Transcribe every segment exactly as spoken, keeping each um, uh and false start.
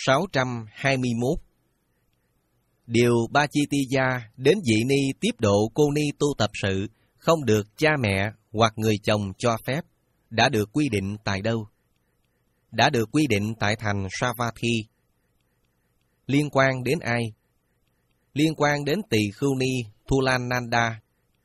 sáu trăm hai mươi mốt. Điều Bachitiya đến vị ni tiếp độ cô ni tu tập sự không được cha mẹ hoặc người chồng cho phép, đã được quy định tại đâu? Đã được quy định tại thành Savatthi. Liên quan đến ai? Liên quan đến tỳ khưu ni Thulananda.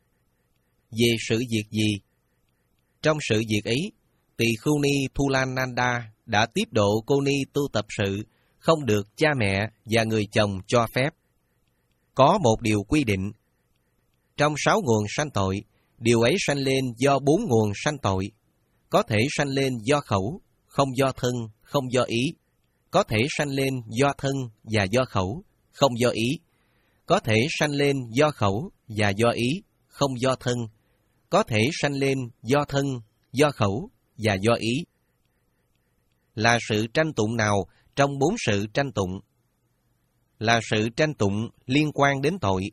Về sự việc gì? Trong sự việc ấy, tỳ khưu ni Thulananda đã tiếp độ cô ni tu tập sự không được cha mẹ và người chồng cho phép. Có một điều quy định. Trong sáu nguồn sanh tội, điều ấy sanh lên do bốn nguồn sanh tội. Có thể sanh lên do khẩu, không do thân, không do ý. Có thể sanh lên do thân và do khẩu, không do ý. Có thể sanh lên do khẩu và do ý, không do thân. Có thể sanh lên do thân, do khẩu và do ý. Là sự tranh tụng nào trong bốn sự tranh tụng? Là sự tranh tụng liên quan đến tội.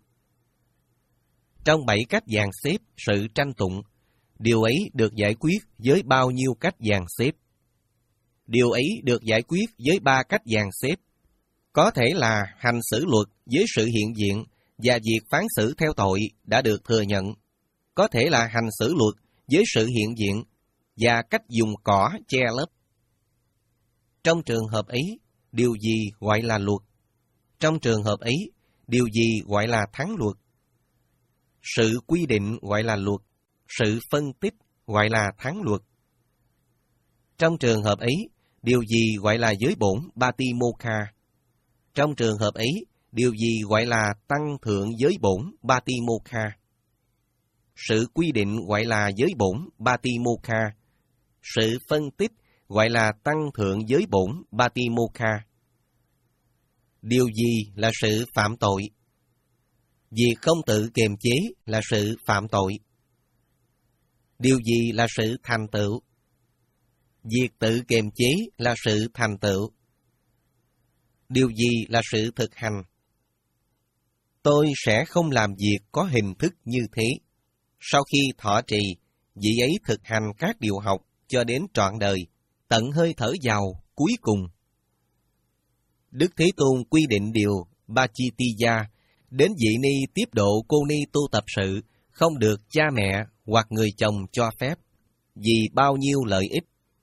Trong bảy cách dàn xếp sự tranh tụng, điều ấy được giải quyết với bao nhiêu cách dàn xếp? Điều ấy được giải quyết với ba cách dàn xếp. Có thể là hành xử luật với sự hiện diện và việc phán xử theo tội đã được thừa nhận. Có thể là hành xử luật với sự hiện diện và cách dùng cỏ che lấp. Trong trường hợp ấy, điều gì gọi là luật? Trong trường hợp ấy, điều gì gọi là thắng luật? Sự quy định gọi là luật, sự phân tích gọi là thắng luật. Trong trường hợp ấy, điều gì gọi là giới bổn Batimokha? Trong trường hợp ấy, điều gì gọi là tăng thượng giới bổn Batimokha? Sự quy định gọi là giới bổn Batimokha. Sự phân tích gọi là tăng thượng giới bổn Batimokha. Điều gì là sự phạm tội? Việc không tự kiềm chế là sự phạm tội. Điều gì là sự thành tựu? Việc tự kiềm chế là sự thành tựu. Điều gì là sự thực hành? Tôi sẽ không làm việc có hình thức như thế. Sau khi thọ trì, vị ấy thực hành các điều học cho đến trọn đời, tận hơi thở vào cuối cùng. Đức Thế Tôn quy định điều Bachitiya đến vị ni tiếp độ cô ni tu tập sự không được cha mẹ hoặc người chồng cho phép, vì bao nhiêu lợi ích.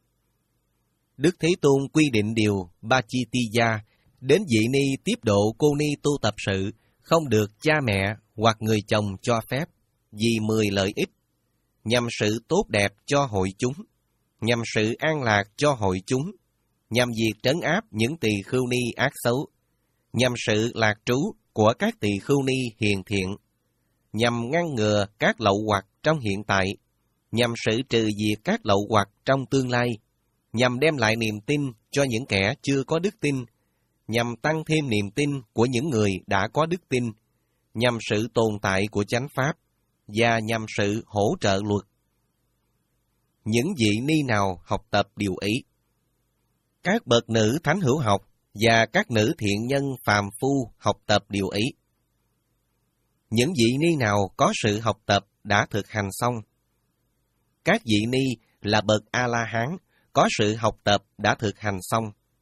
Đức Thế Tôn quy định điều Bachitiya đến vị ni tiếp độ cô ni tu tập sự không được cha mẹ hoặc người chồng cho phép, vì mười lợi ích, nhằm sự tốt đẹp cho hội chúng, nhằm sự an lạc cho hội chúng, nhằm việc trấn áp những tỳ khưu ni ác xấu, nhằm sự lạc trú của các tỳ khưu ni hiền thiện, nhằm ngăn ngừa các lậu hoặc trong hiện tại, nhằm sự trừ diệt các lậu hoặc trong tương lai, nhằm đem lại niềm tin cho những kẻ chưa có đức tin, nhằm tăng thêm niềm tin của những người đã có đức tin, nhằm sự tồn tại của chánh pháp, và nhằm sự hỗ trợ luật. Những vị ni nào học tập điều ấy? Các bậc nữ thánh hữu học và các nữ thiện nhân phàm phu học tập điều ấy. Những vị ni nào có sự học tập đã thực hành xong? Các vị ni là bậc A-la-hán có sự học tập đã thực hành xong.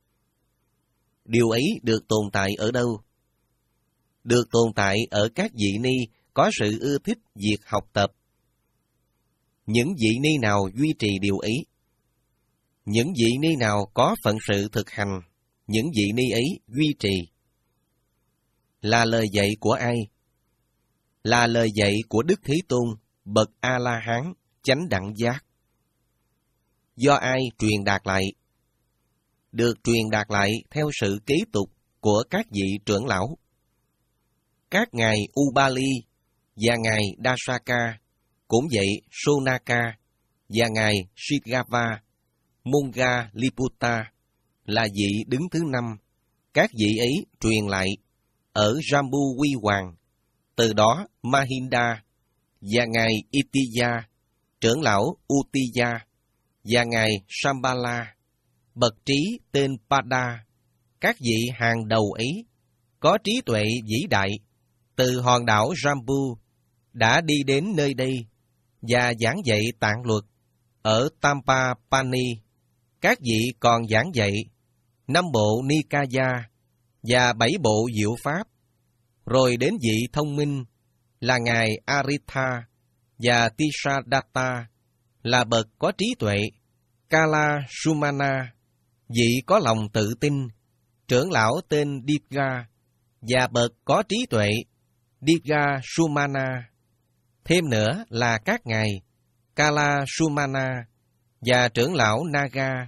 Điều ấy được tồn tại ở đâu? Được tồn tại ở các vị ni có sự ưa thích việc học tập. Những vị ni nào duy trì điều ấy? Những vị ni nào có phận sự thực hành, những vị ni ấy duy trì. Là lời dạy của ai? Là lời dạy của Đức Thế Tôn, bậc A-la-hán, chánh đẳng giác. Do ai truyền đạt lại? Được truyền đạt lại theo sự kế tục của các vị trưởng lão. Các ngài Ubali và ngài Dasaka, cũng vậy Sonaka và ngài Shigava, Munga Liputta là vị đứng thứ năm. Các vị ấy truyền lại ở Jambu Quy Hoàng, từ đó Mahinda và ngài Itiya, trưởng lão Utiya và ngài Sambala, bậc trí tên Pada. Các vị hàng đầu ấy có trí tuệ vĩ đại, từ hòn đảo Jambu đã đi đến nơi đây và giảng dạy tạng luật ở Tampapani. Các vị còn giảng dạy năm bộ Nikaya và bảy bộ diệu pháp, rồi đến vị thông minh là Ngài Aritha và Tisadatta là bậc có trí tuệ, Kala Sumana, vị có lòng tự tin, trưởng lão tên Digha và bậc có trí tuệ, Digha Sumana. Thêm nữa là các ngài Kala Sumana và trưởng lão Naga,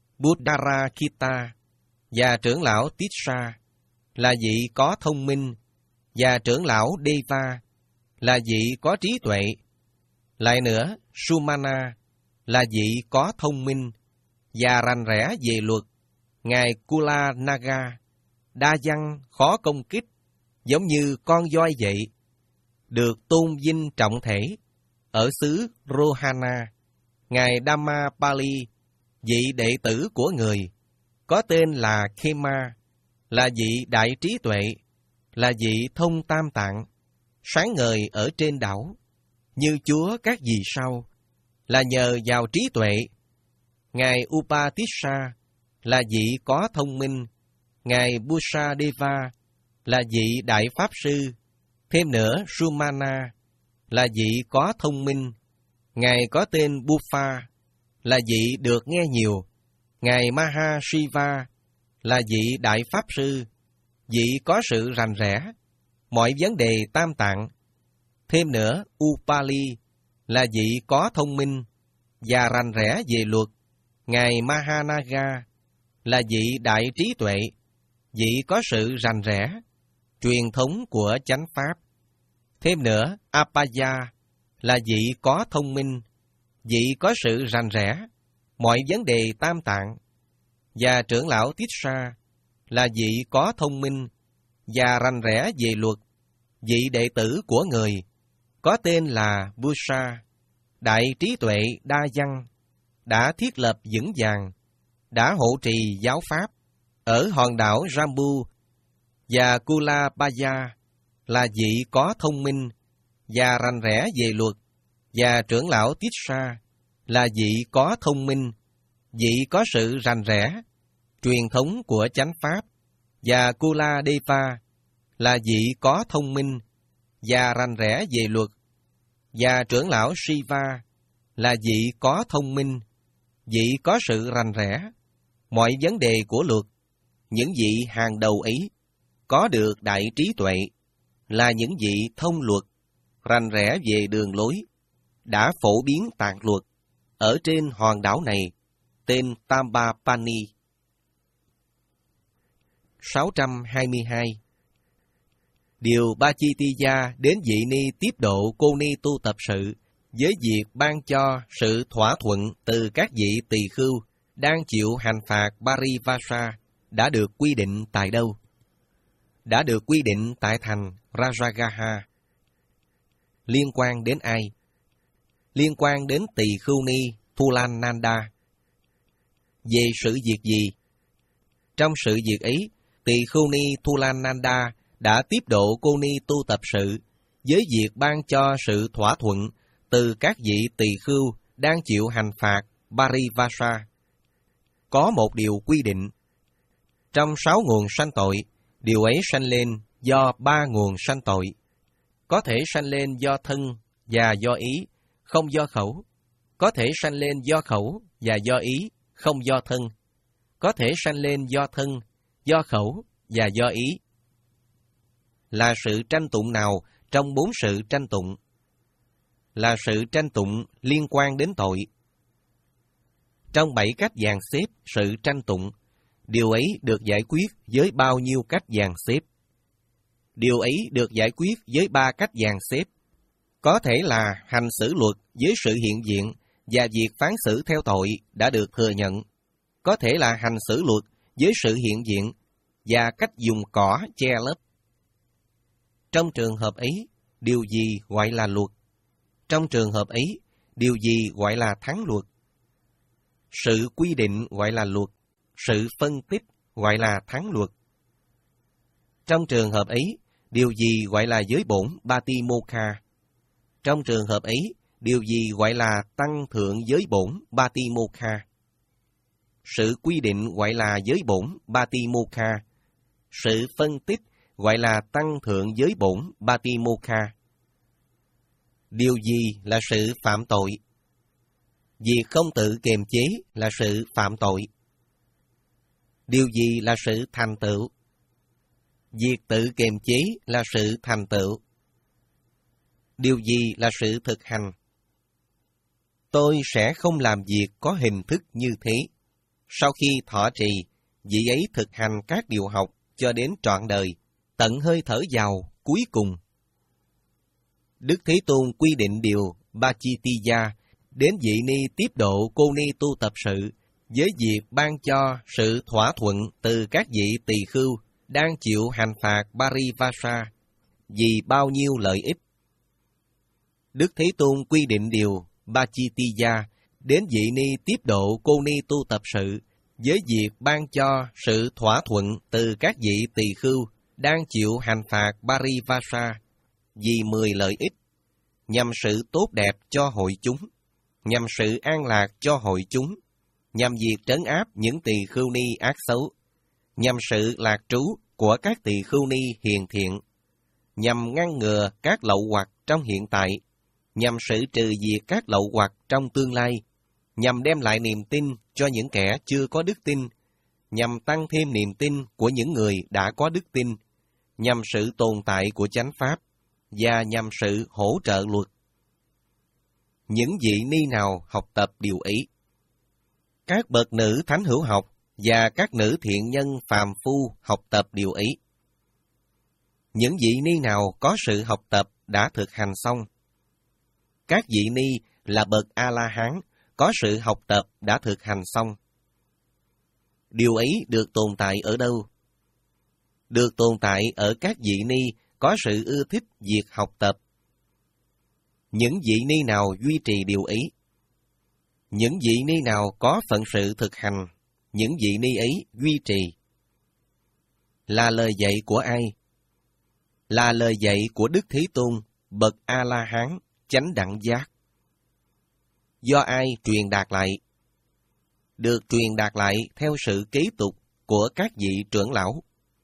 Buddharakita và trưởng lão Tissa là vị có thông minh, và trưởng lão Deva là vị có trí tuệ. Lại nữa, Sumana là vị có thông minh và rành rẽ về luật, ngài Kula Naga, đa văn khó công kích, giống như con voi vậy, được tôn vinh trọng thể ở xứ Rohana. Ngài Dhammapali, vị đệ tử của người, có tên là Khema, là vị đại trí tuệ, là vị thông tam tạng, sáng ngời ở trên đảo, như Chúa các vì sao, là nhờ vào trí tuệ. Ngài Upatissa là vị có thông minh, ngài Busadeva là vị đại pháp sư. Thêm nữa, Sumana là vị có thông minh, ngài có tên Bufa là vị được nghe nhiều. Ngài Mahashiva là vị đại pháp sư, vị có sự rành rẽ mọi vấn đề tam tạng. Thêm nữa, Upali là vị có thông minh và rành rẽ về luật. Ngài Mahanaga là vị đại trí tuệ, vị có sự rành rẽ truyền thống của chánh pháp. Thêm nữa, Apaya là vị có thông minh, vị có sự rành rẽ mọi vấn đề tam tạng. Và trưởng lão Tissa là vị có thông minh và rành rẽ về luật, vị đệ tử của người, có tên là Busa, đại trí tuệ đa văn, đã thiết lập vững vàng, đã hộ trì giáo pháp ở hòn đảo Jambu. Và Kulabaya là vị có thông minh và rành rẽ về luật, và trưởng lão Tissa là vị có thông minh, vị có sự rành rẽ truyền thống của chánh pháp. Và Kuladeva là vị có thông minh và rành rẽ về luật, và trưởng lão Shiva là vị có thông minh, vị có sự rành rẽ mọi vấn đề của luật. Những vị hàng đầu ấy có được đại trí tuệ, là những vị thông luật, rành rẽ về đường lối, đã phổ biến tạng luật ở trên hòn đảo này, tên Tambapani. sáu trăm hai mươi hai. Điều Bachitiya đến vị ni tiếp độ cô ni tu tập sự với việc ban cho sự thỏa thuận từ các vị tỳ khưu đang chịu hành phạt Parivasa đã được quy định tại đâu? Đã được quy định tại thành Rajagaha. Liên quan đến ai? Liên quan đến tỳ khưu ni Thulananda. Về sự việc gì? Trong sự việc ấy, tỳ khưu ni Thulananda đã tiếp độ cô ni tu tập sự với việc ban cho sự thỏa thuận từ các vị tỳ khưu đang chịu hành phạt Parivasa. Có một điều quy định. Trong sáu nguồn sanh tội, điều ấy sanh lên do ba nguồn sanh tội. Có thể sanh lên do thân và do ý, không do khẩu. Có thể sanh lên do khẩu và do ý, không do thân. Có thể sanh lên do thân, do khẩu và do ý. Là sự tranh tụng nào trong bốn sự tranh tụng? Là sự tranh tụng liên quan đến tội. Trong bảy cách dàn xếp sự tranh tụng, điều ấy được giải quyết với bao nhiêu cách dàn xếp? Điều ấy được giải quyết với ba cách dàn xếp. Có thể là hành xử luật với sự hiện diện và việc phán xử theo tội đã được thừa nhận. Có thể là hành xử luật với sự hiện diện và cách dùng cỏ che lấp. Trong trường hợp ấy, điều gì gọi là luật? Trong trường hợp ấy, điều gì gọi là thắng luật? Sự quy định gọi là luật, sự phân tích gọi là thắng luật. Trong trường hợp ấy, điều gì gọi là giới bổn Patimokkha? Trong trường hợp ấy, điều gì gọi là tăng thượng giới bổn Patimokkha? sự quy định gọi là giới bổn Patimokkha, sự phân tích gọi là tăng thượng giới bổn Patimokkha. Điều gì là sự phạm tội? Việc không tự kiềm chế là sự phạm tội. Điều gì là sự thành tựu? Việc tự kiềm chế là sự thành tựu. Điều gì là sự thực hành? Tôi sẽ không làm việc có hình thức như thế. Sau khi thọ trì, vị ấy thực hành các điều học cho đến trọn đời, tận hơi thở vào cuối cùng. Đức Thế Tôn quy định điều Pachitiya đến vị ni tiếp độ cô ni tu tập sự với việc ban cho sự thỏa thuận từ các vị tỳ khưu đang chịu hành phạt Parivasa vì bao nhiêu lợi ích. Đức Thế Tôn quy định điều Pachitiya đến vị ni tiếp độ cô ni tu tập sự với việc ban cho sự thỏa thuận từ các vị tỳ khưu đang chịu hành phạt Parivasa vì mười lợi ích, nhằm sự tốt đẹp cho hội chúng, nhằm sự an lạc cho hội chúng, nhằm việc trấn áp những tỳ khưu ni ác xấu, nhằm sự lạc trú của các tỳ khưu ni hiền thiện, nhằm ngăn ngừa các lậu hoặc trong hiện tại, nhằm xử trừ diệt các lậu hoặc trong tương lai, nhằm đem lại niềm tin cho những kẻ chưa có đức tin, nhằm tăng thêm niềm tin của những người đã có đức tin, nhằm sự tồn tại của chánh pháp, và nhằm sự hỗ trợ luật. Những vị ni nào học tập điều ấy? Các bậc nữ thánh hữu học và các nữ thiện nhân phàm phu học tập điều ấy. Những vị ni nào có sự học tập đã thực hành xong? Các vị ni là bậc A-la-hán có sự học tập đã thực hành xong. Điều ấy được tồn tại ở đâu? Được tồn tại ở các vị ni có sự ưa thích việc học tập. Những vị ni nào duy trì điều ấy? Những vị ni nào có phận sự thực hành, những vị ni ấy duy trì. Là lời dạy của ai? Là lời dạy của Đức Thế Tôn, bậc A-la-hán, chánh đẳng giác. Do ai truyền đạt lại? Được truyền đạt lại theo sự kế tục của các vị trưởng lão.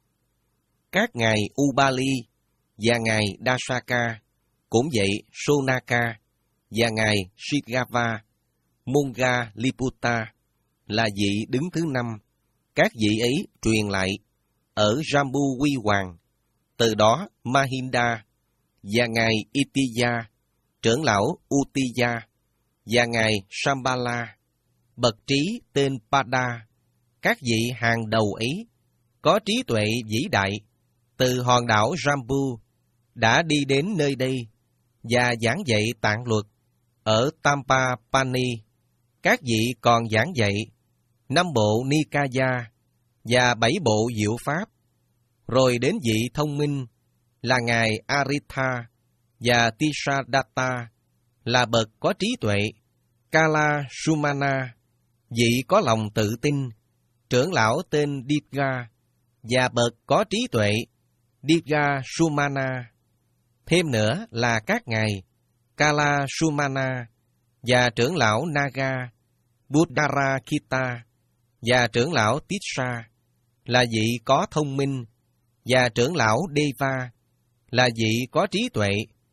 Các ngài Ubali và ngài Dasaka, cũng vậy Sonaka và ngài Shigava, Monga Liputta là vị đứng thứ năm. Các vị ấy truyền lại ở Jambu Quy Hoàng, từ đó Mahinda và ngài Itiya, trưởng lão Utiya và ngài Sambala, bậc trí tên Pada. Các vị hàng đầu ấy có trí tuệ vĩ đại từ hòn đảo Jambu đã đi đến nơi đây và giảng dạy tạng luật ở Tampapani. Các vị còn giảng dạy năm bộ Nikaya và bảy bộ diệu pháp. Rồi đến vị thông minh là ngài Aritha và Tisadatta là bậc có trí tuệ, Kala Sumana, vị có lòng tự tin, trưởng lão tên Dipga và bậc có trí tuệ, Dipga Sumana. Thêm nữa là các ngài Kala Sumana và trưởng lão Naga, Buddharakita và trưởng lão Tissa là vị có thông minh, và trưởng lão Deva là vị có trí tuệ.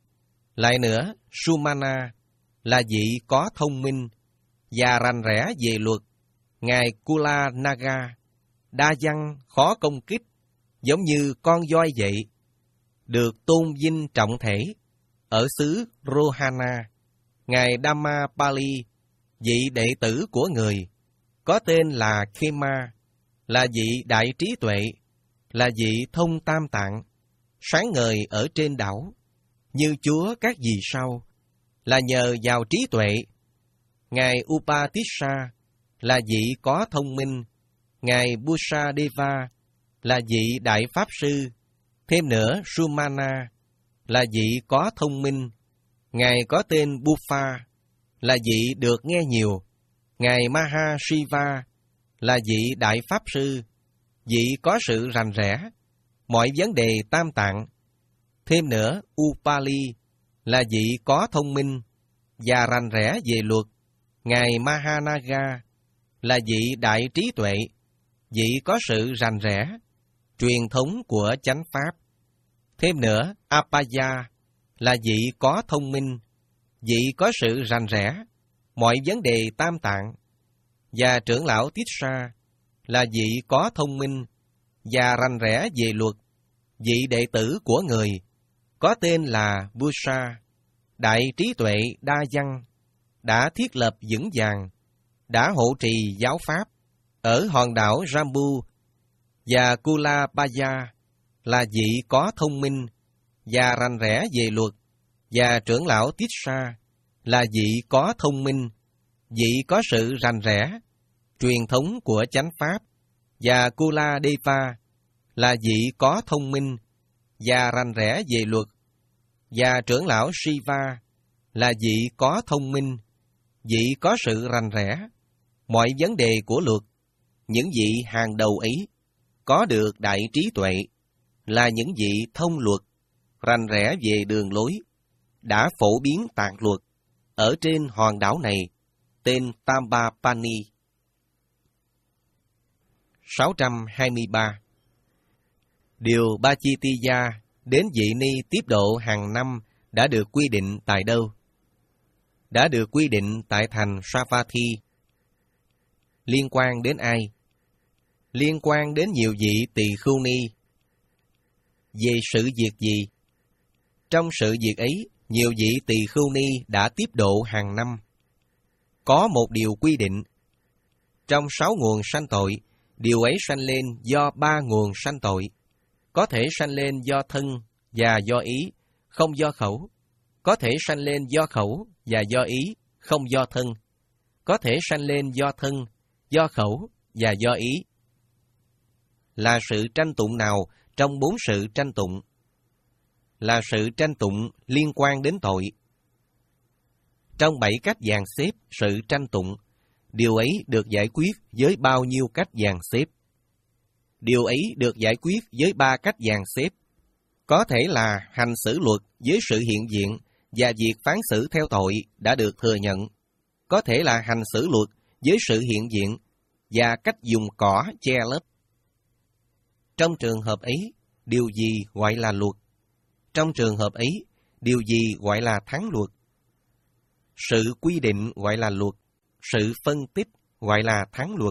Lại nữa, Sumana là vị có thông minh và rành rẽ về luật. Ngài Kula Naga đa văn khó công kích, giống như con voi vậy, được tôn vinh trọng thể ở xứ Rohana. Ngài Dhammapali, vị đệ tử của người, có tên là Khema, là vị đại trí tuệ, là vị thông tam tạng, sáng ngời ở trên đảo, như Chúa các vì sao, là nhờ vào trí tuệ. Ngài Upatissa là vị có thông minh, ngài Busadeva là vị đại pháp sư. Thêm nữa, Sumana là vị có thông minh, ngài có tên Buffa là vị được nghe nhiều. Ngài Mahashiva là vị đại pháp sư, vị có sự rành rẽ mọi vấn đề tam tạng. Thêm nữa, Upali là vị có thông minh và rành rẽ về luật. Ngài Mahanaga là vị đại trí tuệ, vị có sự rành rẽ, truyền thống của chánh pháp. Thêm nữa, Apaya là vị có thông minh, vị có sự rành rẽ, mọi vấn đề tam tạng. Và trưởng lão Tissa là vị có thông minh và rành rẽ về luật, vị đệ tử của người, có tên là Busa, đại trí tuệ đa văn, đã thiết lập vững vàng, đã hộ trì giáo pháp ở hòn đảo Jambu. Và Kulabaya là vị có thông minh và rành rẽ về luật, và trưởng lão Tissa là vị có thông minh, vị có sự rành rẽ, truyền thống của chánh pháp, và Kuladeva là vị có thông minh và rành rẽ về luật, và trưởng lão Shiva là vị có thông minh, vị có sự rành rẽ, mọi vấn đề của luật. Những vị hàng đầu ấy có được đại trí tuệ, là những vị thông luật, rành rẽ về đường lối, đã phổ biến tạng luật ở trên hòn đảo này, tên Tambapani. sáu trăm hai mươi ba. Điều Bachitiya đến vị ni tiếp độ hàng năm đã được quy định tại đâu? Đã được quy định tại thành Savatthi. Liên quan đến ai? Liên quan đến nhiều vị tỳ khưu ni. Về sự việc gì? Trong sự việc ấy, nhiều vị tỳ khưu ni đã tiếp độ hàng năm. Có một điều quy định. Trong sáu nguồn sanh tội, điều ấy sanh lên do ba nguồn sanh tội. Có thể sanh lên do thân và do ý, không do khẩu. Có thể sanh lên do khẩu và do ý, không do thân. Có thể sanh lên do thân, do khẩu và do ý. Là sự tranh tụng nào trong bốn sự tranh tụng? Là sự tranh tụng liên quan đến tội. Trong bảy cách dàn xếp sự tranh tụng, điều ấy được giải quyết với bao nhiêu cách dàn xếp? Điều ấy được giải quyết với ba cách dàn xếp. Có thể là hành xử luật với sự hiện diện và việc phán xử theo tội đã được thừa nhận. Có thể là hành xử luật với sự hiện diện và cách dùng cỏ che lấp. Trong trường hợp ấy, điều gì gọi là luật? Trong trường hợp ấy, điều gì gọi là thắng luật? Sự quy định gọi là luật, sự phân tích gọi là thắng luật.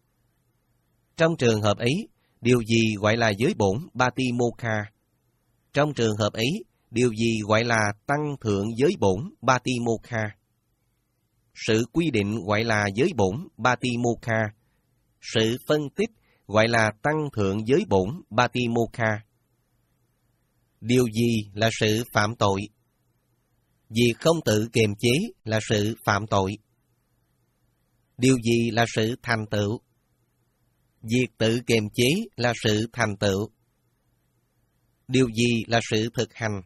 Trong trường hợp ấy, điều gì gọi là giới bổn Batimokha? Trong trường hợp ấy, điều gì gọi là tăng thượng giới bổn Batimokha? Sự quy định gọi là giới bổn Batimokha. Sự phân tích gọi là tăng thượng giới bổn Batimokha. Điều gì là sự phạm tội? Việc không tự kiềm chế là sự phạm tội. Điều gì là sự thành tựu? Việc tự kiềm chế là sự thành tựu. Điều gì là sự thực hành?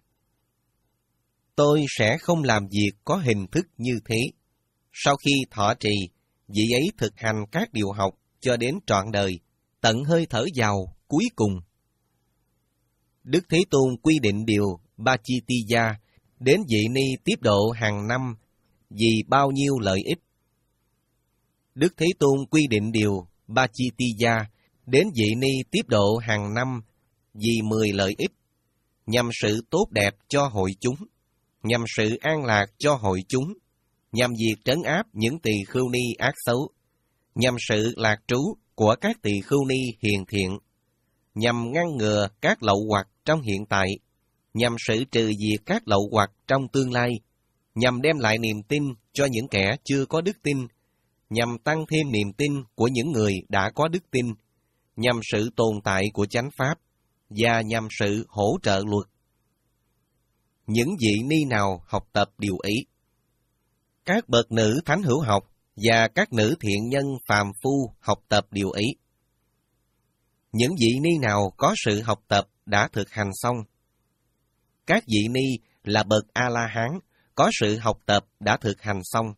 Tôi sẽ không làm việc có hình thức như thế. Sau khi thọ trì, vị ấy thực hành các điều học cho đến trọn đời, tận hơi thở vào cuối cùng. Đức Thế Tôn quy định điều Bachitiya đến vị ni tiếp độ hàng năm vì bao nhiêu lợi ích? Đức Thế Tôn quy định điều Bachitiya đến vị ni tiếp độ hàng năm vì mười lợi ích, nhằm sự tốt đẹp cho hội chúng, nhằm sự an lạc cho hội chúng, nhằm việc trấn áp những tỳ khưu ni ác xấu, nhằm sự lạc trú của các tỳ khưu ni hiền thiện, nhằm ngăn ngừa các lậu hoặc trong hiện tại, nhằm sự trừ diệt các lậu hoặc trong tương lai, nhằm đem lại niềm tin cho những kẻ chưa có đức tin, nhằm tăng thêm niềm tin của những người đã có đức tin, nhằm sự tồn tại của chánh pháp, và nhằm sự hỗ trợ luật. Những vị ni nào học tập điều ấy? Các bậc nữ thánh hữu học và các nữ thiện nhân phàm phu học tập điều ấy. Những vị ni nào có sự học tập đã thực hành xong? Các vị ni là bậc A-la-hán có sự học tập đã thực hành xong.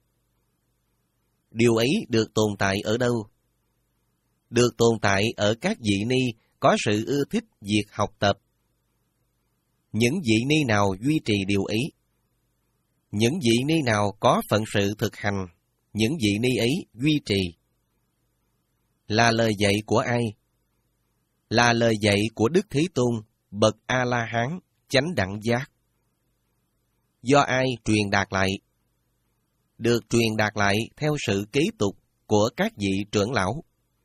Điều ấy được tồn tại ở đâu? Được tồn tại ở các vị ni có sự ưa thích việc học tập. Những vị ni nào duy trì điều ấy? Những vị ni nào có phận sự thực hành, những vị ni ấy duy trì. Là lời dạy của ai? Là lời dạy của Đức Thế Tôn, bậc A-la-hán, chánh đẳng giác. Do ai truyền đạt lại? Được truyền đạt lại theo sự kế tục của các vị trưởng lão.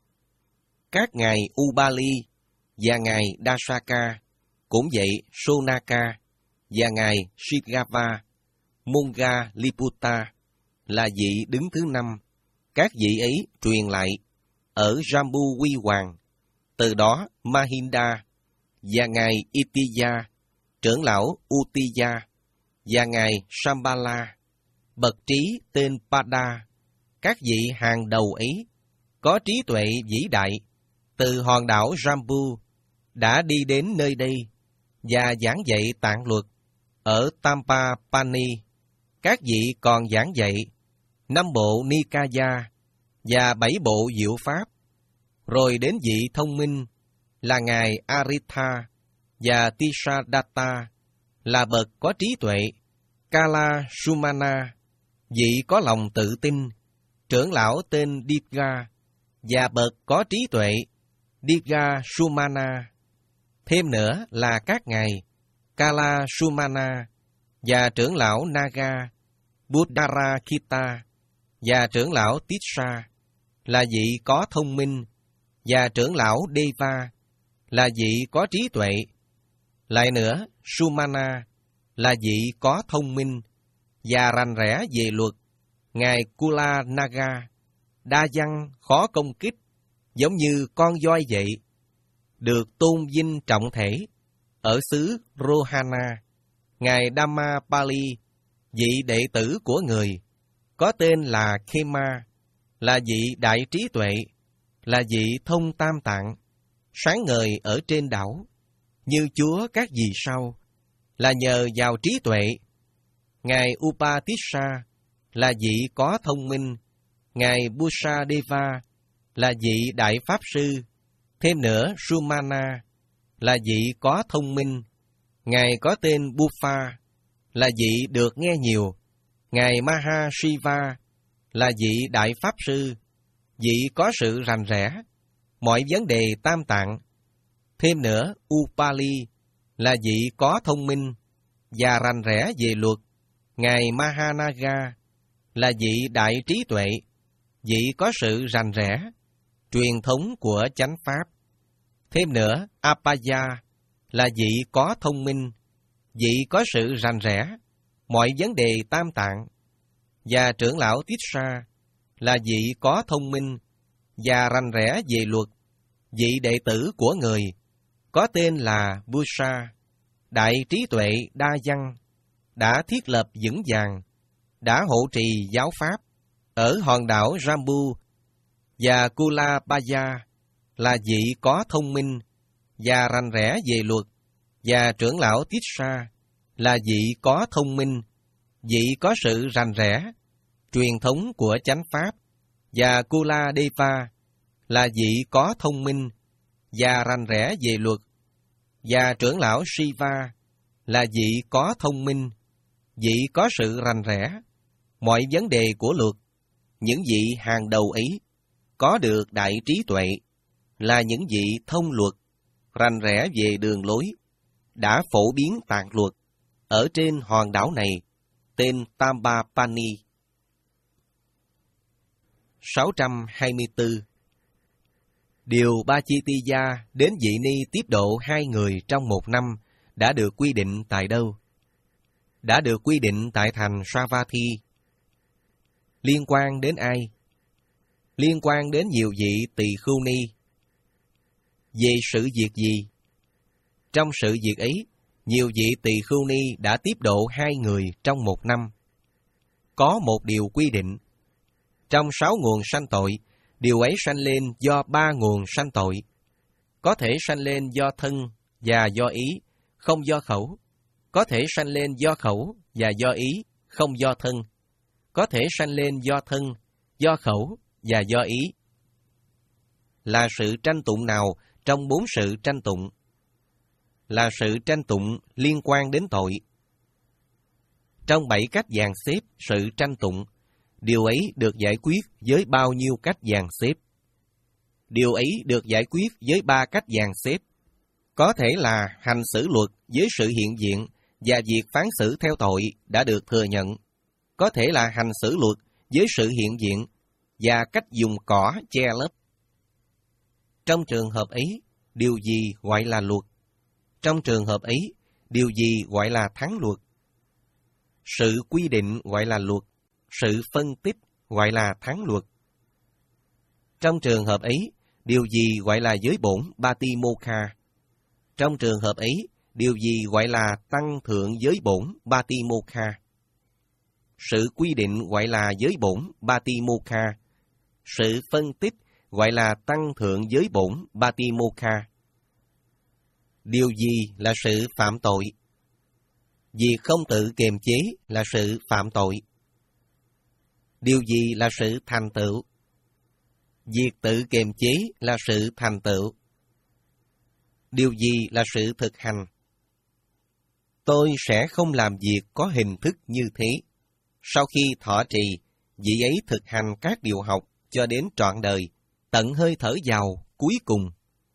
Các ngài Ubali và ngài Dasaka, cũng vậy Sonaka và ngài Shigava, Monga Liputta là vị đứng thứ năm. Các vị ấy truyền lại ở Jambu Quy Hoàng. Từ đó Mahinda và ngài Itiya, trưởng lão Utiya và ngài Sambala, bậc trí tên Pada, các vị hàng đầu ấy có trí tuệ vĩ đại từ hòn đảo Jambu đã đi đến nơi đây và giảng dạy tạng luật ở Tampapani. Các vị còn giảng dạy năm bộ Nikaya và bảy bộ diệu pháp. Rồi đến vị thông minh là ngài Aritha và Tisadatta là bậc có trí tuệ, Kala Sumana, vị có lòng tự tin, trưởng lão tên Diga và bậc có trí tuệ, Diga Sumana. Thêm nữa là các ngài Kala Sumana và trưởng lão Naga, Buddharakita và trưởng lão Tissa là vị có thông minh, và trưởng lão Deva là vị có trí tuệ. Lại nữa, Sumana là vị có thông minh và rành rẽ về luật. Ngài Kula Naga đa văn khó công kích, giống như con voi vậy, được tôn vinh trọng thể ở xứ Rohana. Ngài Dhammapali, vị đệ tử của người, có tên là Khema, là vị đại trí tuệ, là vị thông tam tạng, sáng ngời ở trên đảo, như Chúa các vì sao, là nhờ vào trí tuệ. Ngài Upatissa là vị có thông minh, ngài Busadeva là vị đại pháp sư. Thêm nữa, Sumana là vị có thông minh, ngài có tên Bufa là vị được nghe nhiều. Ngài Mahashiva là vị đại pháp sư, vị có sự rành rẽ mọi vấn đề tam tạng. Thêm nữa, Upali là vị có thông minh và rành rẽ về luật. Ngài Mahanaga là vị đại trí tuệ, vị có sự rành rẽ truyền thống của chánh pháp. Thêm nữa, Apaya là vị có thông minh, vị có sự rành rẽ mọi vấn đề tam tạng. Và trưởng lão Tissa là vị có thông minh và rành rẽ về luật, vị đệ tử của người, có tên là Busa, đại trí tuệ đa văn, đã thiết lập vững vàng, đã hộ trì giáo pháp ở hòn đảo Jambu. Và Kulabaya là vị có thông minh và rành rẽ về luật, và trưởng lão Tissa là vị có thông minh, vị có sự rành rẽ truyền thống của chánh pháp. Và Kuladeva là vị có thông minh và rành rẽ về luật, và trưởng lão Shiva là vị có thông minh, vị có sự rành rẽ mọi vấn đề của luật. Những vị hàng đầu ấy có được đại trí tuệ, là những vị thông luật, rành rẽ về đường lối, đã phổ biến tạng luật ở trên hòn đảo này, tên Tampapani. sáu trăm hai mươi tư. Điều Bachitiya đến vị ni tiếp độ hai người trong một năm đã được quy định tại đâu? Đã được quy định tại thành Savatthi. Liên quan đến ai? Liên quan đến nhiều vị tỳ khưu ni. Về sự việc gì? Trong sự việc ấy, nhiều vị tỳ khưu ni đã tiếp độ hai người trong một năm. Có một điều quy định. Trong sáu nguồn sanh tội, điều ấy sanh lên do ba nguồn sanh tội. Có thể sanh lên do thân và do ý, không do khẩu. Có thể sanh lên do khẩu và do ý, không do thân. Có thể sanh lên do thân, do khẩu và do ý. Là sự tranh tụng nào trong bốn sự tranh tụng? Là sự tranh tụng liên quan đến tội. Trong bảy cách dàn xếp sự tranh tụng, điều ấy được giải quyết với bao nhiêu cách dàn xếp? điều ấy được giải quyết với ba cách dàn xếp. Có thể là hành xử luật với sự hiện diện và việc phán xử theo tội đã được thừa nhận. Có thể là hành xử luật với sự hiện diện và cách dùng cỏ che lấp. Trong trường hợp ấy, điều gì gọi là luật? Trong trường hợp ấy, điều gì gọi là thắng luật? Sự quy định gọi là luật, sự phân tích gọi là thắng luật. Trong trường hợp ấy, điều gì gọi là giới bổn Batimokha? Trong trường hợp ấy, điều gì gọi là tăng thượng giới bổn Batimokha? Sự quy định gọi là giới bổn Batimokha. Sự phân tích gọi là tăng thượng giới bổn Batimokha. Điều gì là sự phạm tội? Việc không tự kiềm chế là sự phạm tội. Điều gì là sự thành tựu? Việc tự kiềm chế là sự thành tựu. Điều gì là sự thực hành? Tôi sẽ không làm việc có hình thức như thế. Sau khi thọ trì, vị ấy thực hành các điều học cho đến trọn đời, tận hơi thở vào cuối cùng.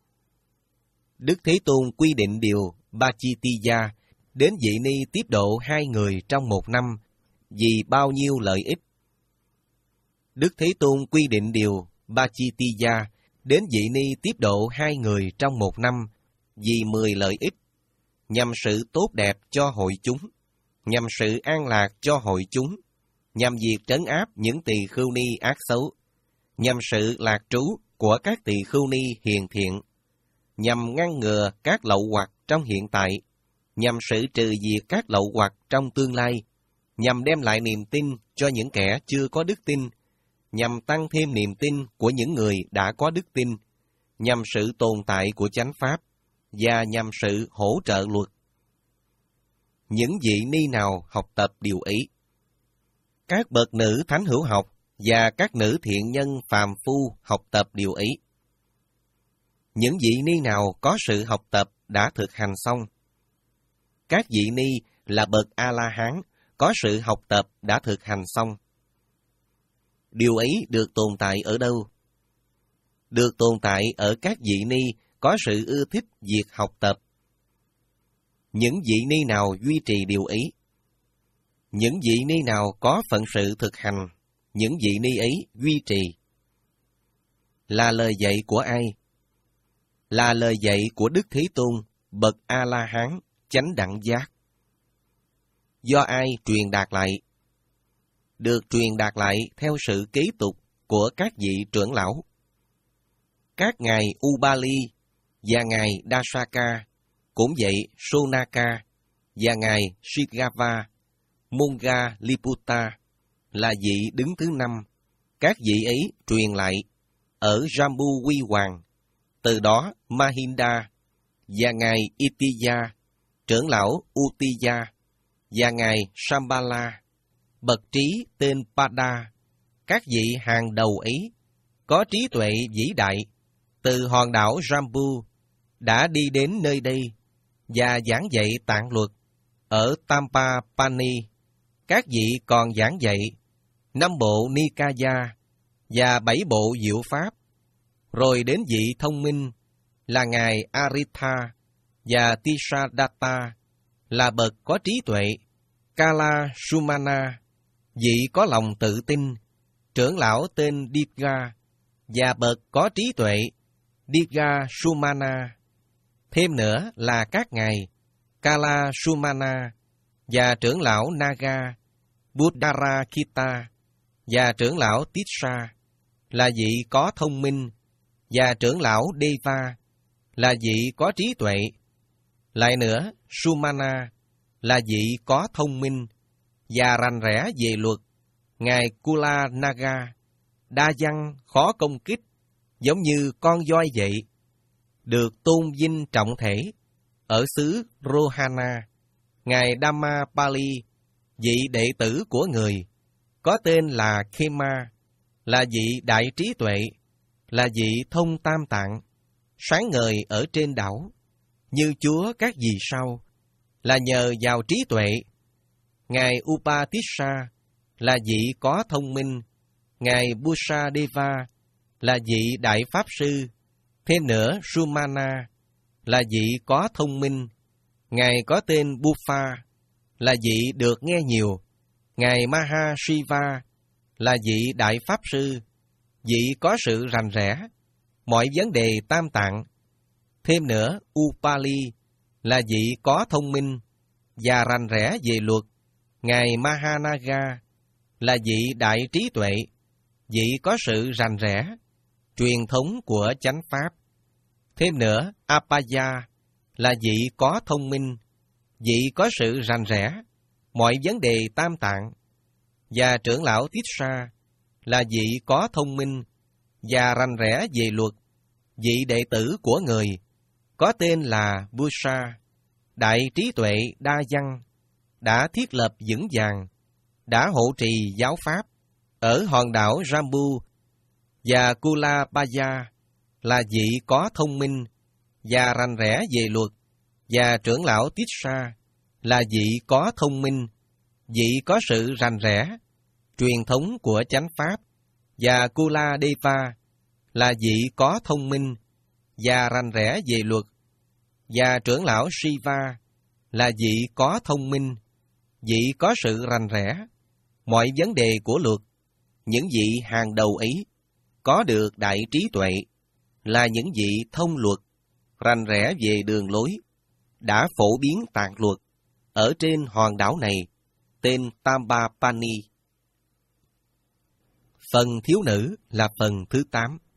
Đức Thế Tôn quy định điều Bachitiya đến vị ni tiếp độ hai người trong một năm, vì bao nhiêu lợi ích. Đức Thế Tôn quy định điều Bachitiya đến vị ni tiếp độ hai người trong một năm, vì mười lợi ích, nhằm sự tốt đẹp cho hội chúng, nhằm sự an lạc cho hội chúng, nhằm việc trấn áp những tỳ khưu ni ác xấu, nhằm sự lạc trú của các tỳ khưu ni hiền thiện, nhằm ngăn ngừa các lậu hoặc trong hiện tại, nhằm sự trừ diệt các lậu hoặc trong tương lai, nhằm đem lại niềm tin cho những kẻ chưa có đức tin, nhằm tăng thêm niềm tin của những người đã có đức tin, nhằm sự tồn tại của chánh pháp, và nhằm sự hỗ trợ luật. Những vị ni nào học tập điều ấy? Các bậc nữ thánh hữu học và các nữ thiện nhân phàm phu học tập điều ấy. Những vị ni nào có sự học tập đã thực hành xong? Các vị ni là bậc A-la-hán có sự học tập đã thực hành xong. Điều ấy được tồn tại ở đâu? Được tồn tại ở các vị ni có sự ưa thích việc học tập. Những vị ni nào duy trì điều ấy? Những vị ni nào có phận sự thực hành, những vị ni ấy duy trì. Là lời dạy của ai? Là lời dạy của Đức Thế Tôn, bậc A-la-hán, chánh đẳng giác. Do ai truyền đạt lại? Được truyền đạt lại theo sự kế tục của các vị trưởng lão. Các ngài Ubali và ngài Dasaka, cũng vậy Sonaka và ngài Shigava, Monga Liputta là vị đứng thứ năm. Các vị ấy truyền lại ở Jambu Quy Hoàng, từ đó Mahinda và ngài Itiya, trưởng lão Utiya và ngài Sambala, bậc trí tên Pada. Các vị hàng đầu ấy có trí tuệ vĩ đại, từ hòn đảo Jambu đã đi đến nơi đây và giảng dạy tạng luật ở Tampapani. Các vị còn giảng dạy năm bộ Nikaya và bảy bộ diệu pháp. Rồi đến vị thông minh là ngài Aritha và Tisadatta là bậc có trí tuệ. Kala Sumana, vị có lòng tự tin, trưởng lão tên Diga và bậc có trí tuệ Diga Sumana. Thêm nữa là các ngài Kala Sumana và trưởng lão Naga, Buddharakita và trưởng lão Tissa là vị có thông minh, và trưởng lão Deva là vị có trí tuệ. Lại nữa, Sumana là vị có thông minh và rành rẽ về luật. Ngài Kula Naga, đa văn khó công kích, giống như con voi vậy, được tôn vinh trọng thể ở xứ Rohana. Ngài Dhammapali, vị đệ tử của người, có tên là Khema, là vị đại trí tuệ, là vị thông tam tạng, sáng ngời ở trên đảo, như Chúa các vì sao, là nhờ vào trí tuệ. Ngài Upatissa là vị có thông minh. Ngài Busadeva là vị đại pháp sư. Thêm nữa, Sumana là vị có thông minh. Ngài có tên Bufa là vị được nghe nhiều. Ngài Mahashiva là vị đại pháp sư, vị có sự rành rẽ mọi vấn đề tam tạng. Thêm nữa, Upali là vị có thông minh và rành rẽ về luật. Ngài Mahanaga là vị đại trí tuệ, vị có sự rành rẽ truyền thống của chánh pháp. Thêm nữa, Apaya là vị có thông minh, vị có sự rành rẽ mọi vấn đề tam tạng. Và trưởng lão Tissa là vị có thông minh và rành rẽ về luật, vị đệ tử của người, có tên là Busa, đại trí tuệ đa văn, đã thiết lập vững vàng, đã hộ trì giáo pháp ở hòn đảo Jambu. Và Kulapaya là vị có thông minh và rành rẽ về luật, và trưởng lão Tissa là vị có thông minh, vị có sự rành rẽ truyền thống của chánh pháp. Và Kuladeva là vị có thông minh và rành rẽ về luật, và trưởng lão Shiva là vị có thông minh, vị có sự rành rẽ mọi vấn đề của luật. Những vị hàng đầu ấy có được đại trí tuệ, là những vị thông luật, rành rẽ về đường lối, đã phổ biến tạng luật ở trên hòn đảo này, tên Tambapani. Phần thiếu nữ là phần thứ tám.